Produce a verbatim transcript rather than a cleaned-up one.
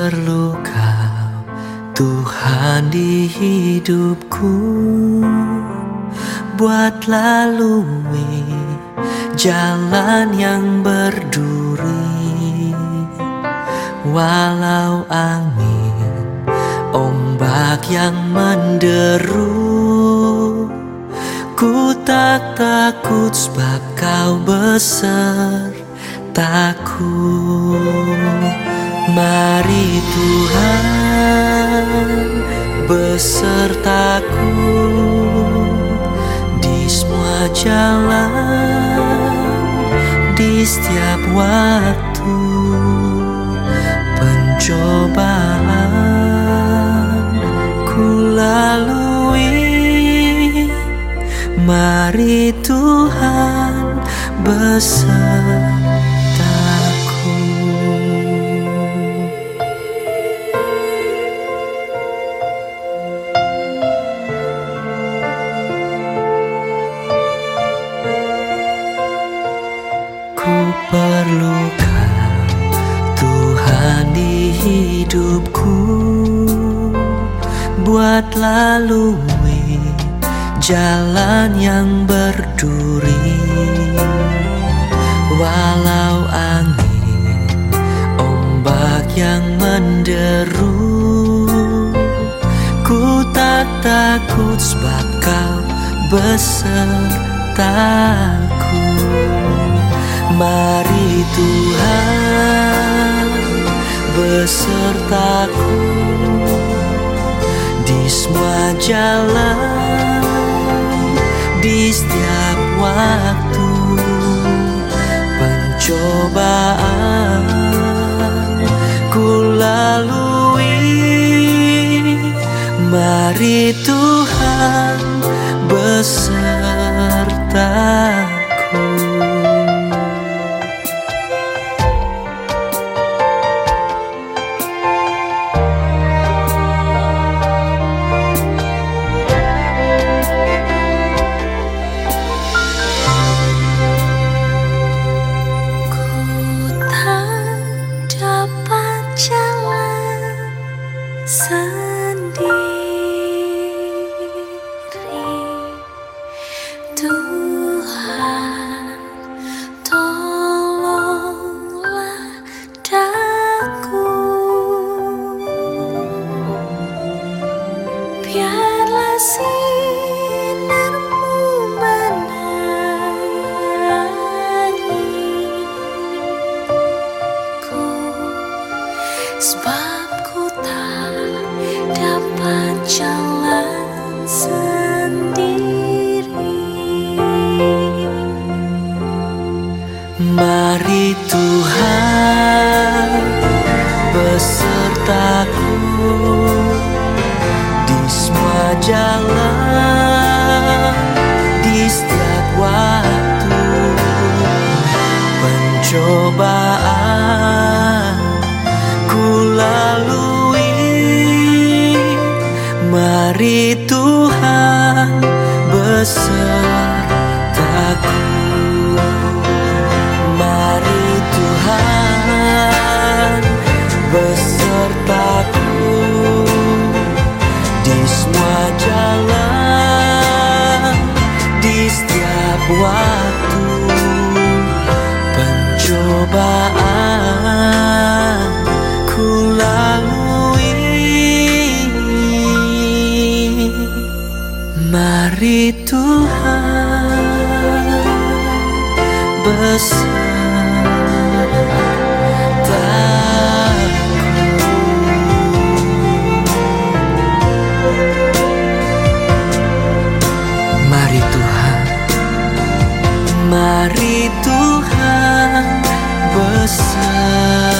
perlu Kau, Tuhan, di hidupku. Buat lalui jalan yang berduri, walau angin ombak yang menderu. Ku tak takut sebab Kau besertaku. Mari Tuhan besertaku di semua jalan, di setiap waktu pencobaan ku lalui. Mari Tuhan besertaku. Ku perlu Kau, Tuhan, di hidupku. Buat lalui jalan yang berduri, walau angin ombak yang menderu. Ku tak takut sebab Kau besertaku. Mari Tuhan besertaku di semua jalan, di setiap waktu pencobaan ku lalui. Mari Tuhan besertaku. Tuhan, tolonglah daku. Biarlah sinar-Mu menerangiku, sebab ku tak dapat jalan sendiri. Mari Tuhan besertaku di semua jalan, di setiap waktu pencobaan ku lalui. Mari Tuhan besertaku. Mari Tuhan besertaku di semua jalan, di setiap waktu pencobaan ku lalui. Mari Tuhan besertaku. Mari Tuhan, mari Tuhan besertaku.